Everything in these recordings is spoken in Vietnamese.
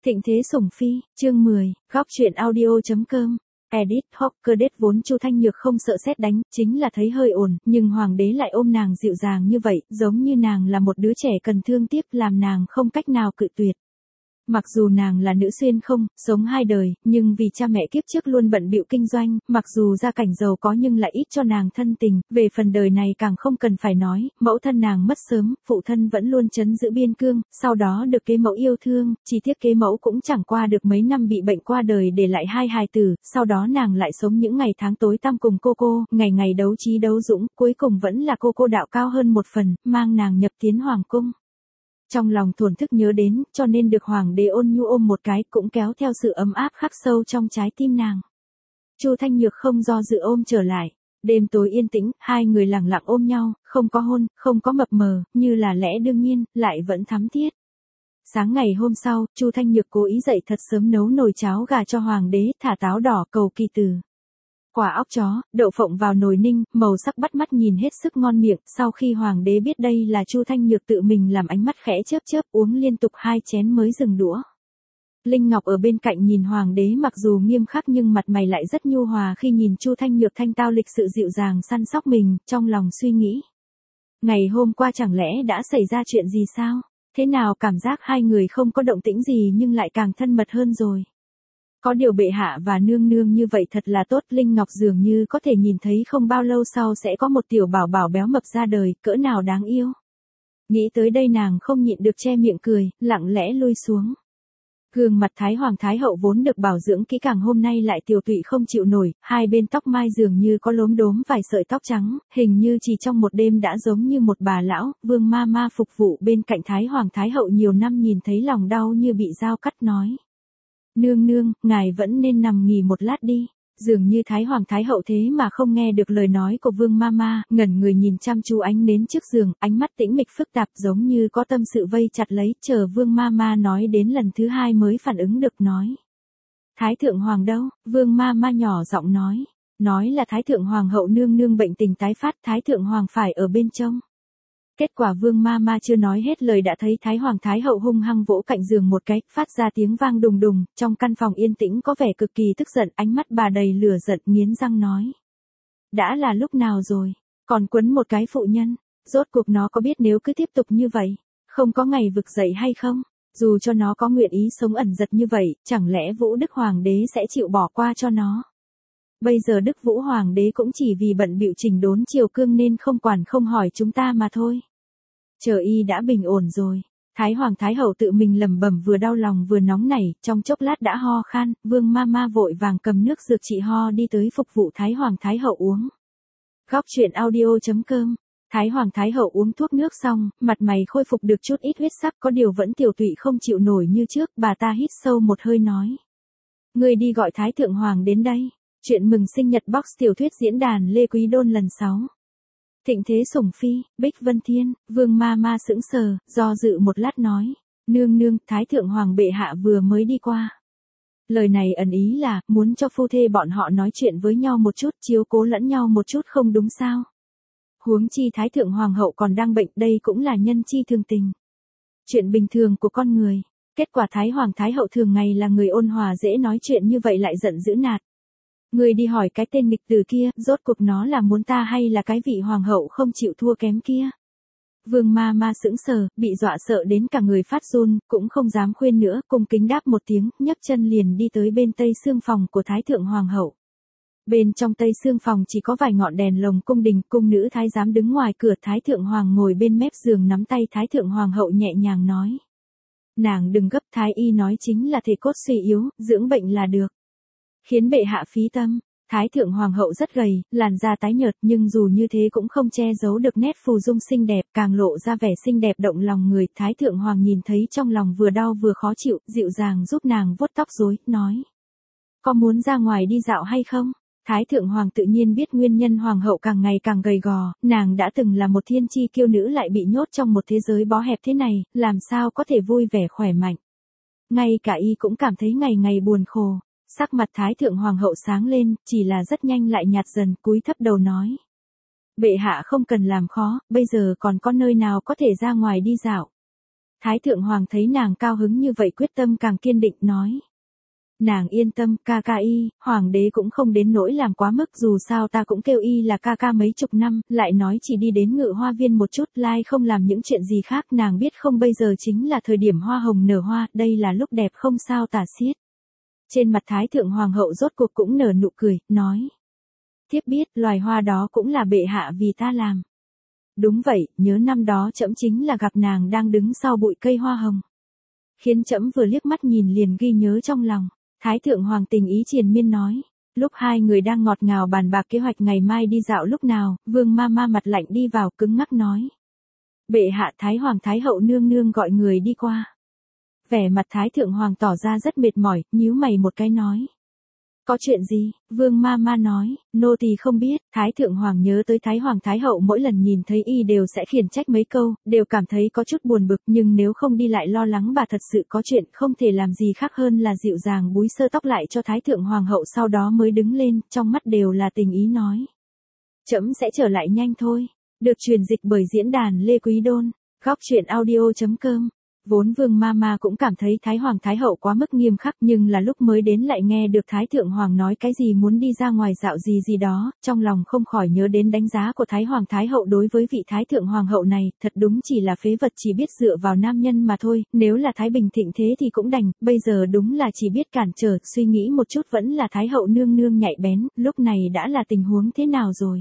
Thịnh thế sủng phi, chương 10, góc truyện audio.com. Edit Hawker vốn Chu Thanh Nhược không sợ sét đánh, chính là thấy hơi ổn, nhưng hoàng đế lại ôm nàng dịu dàng như vậy, giống như nàng là một đứa trẻ cần thương tiếc, làm nàng không cách nào cự tuyệt. Mặc dù nàng là nữ xuyên không, sống hai đời, nhưng vì cha mẹ kiếp trước luôn bận bịu kinh doanh, mặc dù gia cảnh giàu có nhưng lại ít cho nàng thân tình, về phần đời này càng không cần phải nói, mẫu thân nàng mất sớm, phụ thân vẫn luôn trấn giữ biên cương, sau đó được kế mẫu yêu thương, chỉ tiếc kế mẫu cũng chẳng qua được mấy năm bị bệnh qua đời để lại hai hài tử, sau đó nàng lại sống những ngày tháng tối tăm cùng cô, ngày ngày đấu trí đấu dũng, cuối cùng vẫn là cô đạo cao hơn một phần, mang nàng nhập tiến hoàng cung. Trong lòng thổn thức nhớ đến, cho nên được hoàng đế ôn nhu ôm một cái, cũng kéo theo sự ấm áp khắc sâu trong trái tim nàng. Chu Thanh Nhược không do dự ôm trở lại. Đêm tối yên tĩnh, hai người lặng lặng ôm nhau, không có hôn, không có mập mờ, như là lẽ đương nhiên, lại vẫn thắm thiết. Sáng ngày hôm sau, Chu Thanh Nhược cố ý dậy thật sớm nấu nồi cháo gà cho hoàng đế, thả táo đỏ cầu kỳ từ. Quả óc chó, đậu phộng vào nồi ninh, màu sắc bắt mắt nhìn hết sức ngon miệng, sau khi hoàng đế biết đây là Chu Thanh Nhược tự mình làm, ánh mắt khẽ chớp uống liên tục 2 chén mới dừng đũa. Linh Ngọc ở bên cạnh nhìn hoàng đế mặc dù nghiêm khắc nhưng mặt mày lại rất nhu hòa khi nhìn Chu Thanh Nhược thanh tao lịch sự dịu dàng săn sóc mình, trong lòng suy nghĩ. Ngày hôm qua chẳng lẽ đã xảy ra chuyện gì sao? Thế nào cảm giác hai người không có động tĩnh gì nhưng lại càng thân mật hơn rồi. Có điều bệ hạ và nương nương như vậy thật là tốt, Linh Ngọc dường như có thể nhìn thấy không bao lâu sau sẽ có một tiểu bảo bảo béo mập ra đời, cỡ nào đáng yêu. Nghĩ tới đây nàng không nhịn được che miệng cười, lặng lẽ lui xuống. Gương mặt Thái Hoàng Thái Hậu vốn được bảo dưỡng kỹ càng hôm nay lại tiều tụy không chịu nổi, hai bên tóc mai dường như có lốm đốm vài sợi tóc trắng, hình như chỉ trong một đêm đã giống như một bà lão. Vương ma phục vụ bên cạnh Thái Hoàng Thái Hậu nhiều năm nhìn thấy lòng đau như bị dao cắt nói. Nương nương, ngài vẫn nên nằm nghỉ một lát đi. Dường như Thái Hoàng Thái Hậu thế mà không nghe được lời nói của Vương Mama, ngẩn người nhìn chăm chú ánh nến trước giường, ánh mắt tĩnh mịch phức tạp giống như có tâm sự vây chặt lấy, chờ Vương Mama nói đến lần thứ hai mới phản ứng được nói. Thái Thượng Hoàng đâu? Vương Mama nhỏ giọng nói là Thái Thượng Hoàng hậu nương nương bệnh tình tái phát, Thái Thượng Hoàng phải ở bên trong. Kết quả Vương Mama chưa nói hết lời đã thấy Thái Hoàng Thái Hậu hung hăng vỗ cạnh giường một cái, phát ra tiếng vang đùng đùng, trong căn phòng yên tĩnh có vẻ cực kỳ tức giận, ánh mắt bà đầy lửa giận, nghiến răng nói. Đã là lúc nào rồi, còn quấn một cái phụ nhân, rốt cuộc nó có biết nếu cứ tiếp tục như vậy, không có ngày vực dậy hay không, dù cho nó có nguyện ý sống ẩn giật như vậy, chẳng lẽ Vũ Đức Hoàng đế sẽ chịu bỏ qua cho nó. Bây giờ Đức Vũ Hoàng đế cũng chỉ vì bận bịu chỉnh đốn triều cương nên không quản không hỏi chúng ta mà thôi. Chờ y đã bình ổn rồi. Thái Hoàng Thái Hậu tự mình lẩm bẩm vừa đau lòng vừa nóng nảy, trong chốc lát đã ho khan, Vương Mama vội vàng cầm nước dược trị ho đi tới phục vụ Thái Hoàng Thái Hậu uống. Góc truyện audio.com. Thái Hoàng Thái Hậu uống thuốc nước xong, mặt mày khôi phục được chút ít huyết sắc, có điều vẫn tiều tụy không chịu nổi như trước, bà ta hít sâu một hơi nói. Người đi gọi Thái Thượng Hoàng đến đây. Chuyện mừng sinh nhật box tiểu thuyết diễn đàn Lê Quý Đôn lần 6. Thịnh thế sủng phi, Bích Vân Thiên, Vương Mama sững sờ, do dự một lát nói. Nương nương, Thái Thượng Hoàng bệ hạ vừa mới đi qua. Lời này ẩn ý là, muốn cho phu thê bọn họ nói chuyện với nhau một chút, chiếu cố lẫn nhau một chút không đúng sao. Huống chi Thái Thượng Hoàng hậu còn đang bệnh, đây cũng là nhân chi thường tình. Chuyện bình thường của con người. Kết quả Thái Hoàng Thái Hậu thường ngày là người ôn hòa dễ nói chuyện như vậy lại giận dữ nạt. Người đi hỏi cái tên nghịch tử kia, rốt cuộc nó là muốn ta hay là cái vị hoàng hậu không chịu thua kém kia. Vương Mama sững sờ, bị dọa sợ đến cả người phát run, cũng không dám khuyên nữa, cung kính đáp một tiếng, nhấc chân liền đi tới bên tây xương phòng của Thái Thượng Hoàng hậu. Bên trong tây xương phòng chỉ có vài ngọn đèn lồng cung đình, cung nữ thái giám đứng ngoài cửa, Thái Thượng Hoàng ngồi bên mép giường nắm tay Thái Thượng Hoàng hậu nhẹ nhàng nói. Nàng đừng gấp, Thái y nói chính là thể cốt suy yếu, dưỡng bệnh là được. Khiến bệ hạ phí tâm. Thái Thượng Hoàng hậu rất gầy, làn da tái nhợt nhưng dù như thế cũng không che giấu được nét phù dung xinh đẹp, càng lộ ra vẻ xinh đẹp động lòng người. Thái Thượng Hoàng nhìn thấy trong lòng vừa đau vừa khó chịu, dịu dàng giúp nàng vuốt tóc rối, nói. Có muốn ra ngoài đi dạo hay không? Thái Thượng Hoàng tự nhiên biết nguyên nhân Hoàng hậu càng ngày càng gầy gò, nàng đã từng là một thiên chi kiêu nữ lại bị nhốt trong một thế giới bó hẹp thế này, làm sao có thể vui vẻ khỏe mạnh. Ngay cả y cũng cảm thấy ngày ngày buồn khổ. Sắc mặt Thái Thượng Hoàng hậu sáng lên, chỉ là rất nhanh lại nhạt dần, cúi thấp đầu nói. Bệ hạ không cần làm khó, bây giờ còn có nơi nào có thể ra ngoài đi dạo. Thái thượng hoàng thấy nàng cao hứng như vậy quyết tâm càng kiên định nói. Nàng yên tâm, ca ca y, hoàng đế cũng không đến nỗi làm quá mức, dù sao ta cũng kêu y là ca ca mấy chục năm, lại nói chỉ đi đến Ngự Hoa Viên một chút, lai không làm những chuyện gì khác, nàng biết không, bây giờ chính là thời điểm hoa hồng nở hoa, đây là lúc đẹp không sao tả xiết. Trên mặt Thái thượng hoàng hậu rốt cuộc cũng nở nụ cười, nói. Thiếp biết, loài hoa đó cũng là bệ hạ vì ta làm. Đúng vậy, nhớ năm đó trẫm chính là gặp nàng đang đứng sau bụi cây hoa hồng. Khiến trẫm vừa liếc mắt nhìn liền ghi nhớ trong lòng. Thái thượng hoàng tình ý triền miên nói. Lúc hai người đang ngọt ngào bàn bạc kế hoạch ngày mai đi dạo lúc nào, Vương ma ma mặt lạnh đi vào cứng ngắc nói. Bệ hạ Thái hoàng Thái hậu nương nương gọi người đi qua. Vẻ mặt Thái thượng hoàng tỏ ra rất mệt mỏi, nhíu mày một cái nói. Có chuyện gì? Vương ma ma nói, nô tỳ không biết. Thái thượng hoàng nhớ tới Thái hoàng Thái hậu mỗi lần nhìn thấy y đều sẽ khiển trách mấy câu, đều cảm thấy có chút buồn bực, nhưng nếu không đi lại lo lắng bà thật sự có chuyện, không thể làm gì khác hơn là dịu dàng búi sơ tóc lại cho Thái thượng hoàng hậu, sau đó mới đứng lên, trong mắt đều là tình ý nói. Trẫm sẽ trở lại nhanh thôi. Được truyền dịch bởi diễn đàn Lê Quý Đôn, góc truyện audio.com. Vốn Vương ma ma cũng cảm thấy Thái hoàng Thái hậu quá mức nghiêm khắc, nhưng là lúc mới đến lại nghe được Thái thượng hoàng nói cái gì muốn đi ra ngoài dạo gì gì đó, trong lòng không khỏi nhớ đến đánh giá của Thái hoàng Thái hậu đối với vị Thái thượng hoàng hậu này, thật đúng chỉ là phế vật chỉ biết dựa vào nam nhân mà thôi, nếu là Thái bình thịnh thế thì cũng đành, bây giờ đúng là chỉ biết cản trở, suy nghĩ một chút vẫn là Thái hậu nương nương nhạy bén, lúc này đã là tình huống thế nào rồi.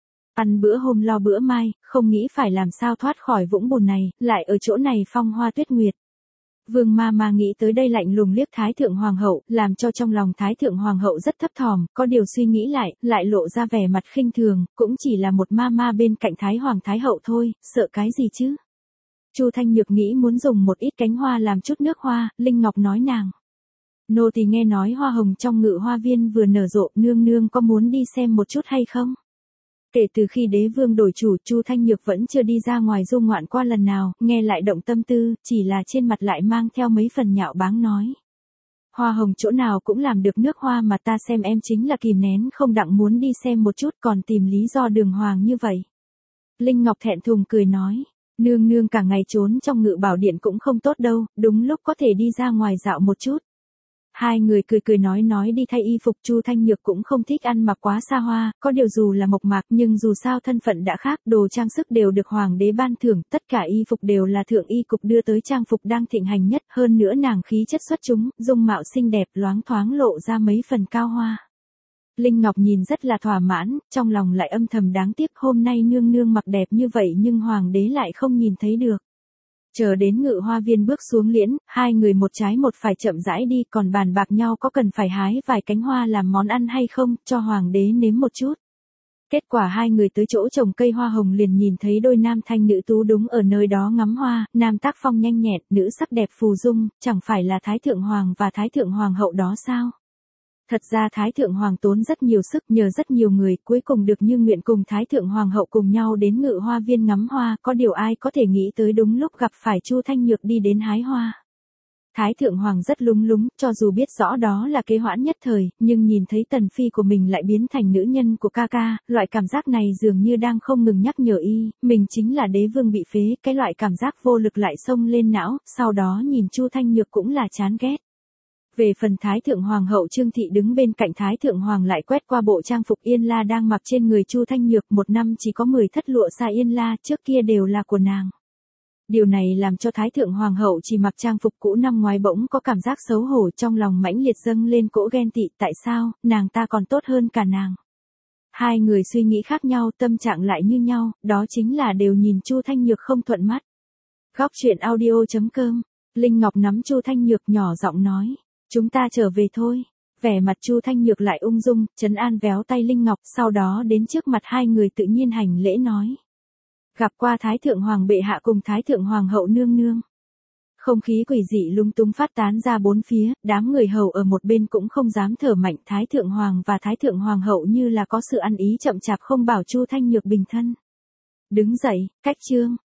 Ăn bữa hôm lo bữa mai, không nghĩ phải làm sao thoát khỏi vũng bùn này, lại ở chỗ này phong hoa tuyết nguyệt. Vương ma ma nghĩ tới đây lạnh lùng liếc Thái thượng hoàng hậu, làm cho trong lòng Thái thượng hoàng hậu rất thấp thỏm, có điều suy nghĩ lại lộ ra vẻ mặt khinh thường, cũng chỉ là một ma ma bên cạnh Thái hoàng Thái hậu thôi, sợ cái gì chứ. Chu Thanh Nhược nghĩ muốn dùng một ít cánh hoa làm chút nước hoa, Linh Ngọc nói nàng. Nô tỳ nghe nói hoa hồng trong Ngự Hoa Viên vừa nở rộ, nương nương có muốn đi xem một chút hay không? Kể từ khi đế vương đổi chủ, Chu Thanh Nhược vẫn chưa đi ra ngoài du ngoạn qua lần nào, nghe lại động tâm tư, chỉ là trên mặt lại mang theo mấy phần nhạo báng nói. Hoa hồng chỗ nào cũng làm được nước hoa mà ta xem em chính là kìm nén không đặng muốn đi xem một chút còn tìm lý do đường hoàng như vậy. Linh Ngọc thẹn thùng cười nói, nương nương cả ngày trốn trong Ngự Bảo Điện cũng không tốt đâu, đúng lúc có thể đi ra ngoài dạo một chút. Hai người cười nói đi thay y phục. Chu Thanh Nhược cũng không thích ăn mặc quá xa hoa, có điều dù là mộc mạc nhưng dù sao thân phận đã khác, đồ trang sức đều được hoàng đế ban thưởng, tất cả y phục đều là thượng y cục đưa tới trang phục đang thịnh hành nhất, hơn nữa nàng khí chất xuất chúng, dung mạo xinh đẹp loáng thoáng lộ ra mấy phần cao hoa. Linh Ngọc nhìn rất là thỏa mãn, trong lòng lại âm thầm đáng tiếc hôm nay nương nương mặc đẹp như vậy nhưng hoàng đế lại không nhìn thấy được. Chờ đến Ngự Hoa Viên bước xuống liễn, hai người một trái một phải chậm rãi đi, còn bàn bạc nhau có cần phải hái vài cánh hoa làm món ăn hay không, cho hoàng đế nếm một chút. Kết quả hai người tới chỗ trồng cây hoa hồng liền nhìn thấy đôi nam thanh nữ tú đúng ở nơi đó ngắm hoa, nam tác phong nhanh nhẹn, nữ sắc đẹp phù dung, chẳng phải là Thái thượng hoàng và Thái thượng hoàng hậu đó sao? Thật ra Thái thượng hoàng tốn rất nhiều sức, nhờ rất nhiều người, cuối cùng được như nguyện cùng Thái thượng hoàng hậu cùng nhau đến Ngự Hoa Viên ngắm hoa, có điều ai có thể nghĩ tới đúng lúc gặp phải Chu Thanh Nhược đi đến hái hoa. Thái thượng hoàng rất lúng lúng, cho dù biết rõ đó là kế hoãn nhất thời, nhưng nhìn thấy tần phi của mình lại biến thành nữ nhân của ca ca, loại cảm giác này dường như đang không ngừng nhắc nhở y, mình chính là đế vương bị phế, cái loại cảm giác vô lực lại xông lên não, sau đó nhìn Chu Thanh Nhược cũng là chán ghét. Về phần Thái thượng hoàng hậu Trương Thị đứng bên cạnh Thái thượng hoàng lại quét qua bộ trang phục Yên La đang mặc trên người Chu Thanh Nhược, một năm chỉ có 10 thất lụa xa Yên La, trước kia đều là của nàng. Điều này làm cho Thái thượng hoàng hậu chỉ mặc trang phục cũ năm ngoái bỗng có cảm giác xấu hổ, trong lòng mãnh liệt dâng lên cỗ ghen tị, tại sao, nàng ta còn tốt hơn cả nàng. Hai người suy nghĩ khác nhau, tâm trạng lại như nhau, đó chính là đều nhìn Chu Thanh Nhược không thuận mắt. Góc truyện audio.com, Linh Ngọc nắm Chu Thanh Nhược nhỏ giọng nói. Chúng ta trở về thôi. Vẻ mặt Chu Thanh Nhược lại ung dung, trấn an véo tay Linh Ngọc, sau đó đến trước mặt hai người tự nhiên hành lễ nói. Gặp qua Thái thượng hoàng bệ hạ cùng Thái thượng hoàng hậu nương nương. Không khí quỷ dị lung tung phát tán ra bốn phía, đám người hầu ở một bên cũng không dám thở mạnh. Thái thượng hoàng và Thái thượng hoàng hậu như là có sự ăn ý chậm chạp không bảo Chu Thanh Nhược bình thân. Đứng dậy, cách chương.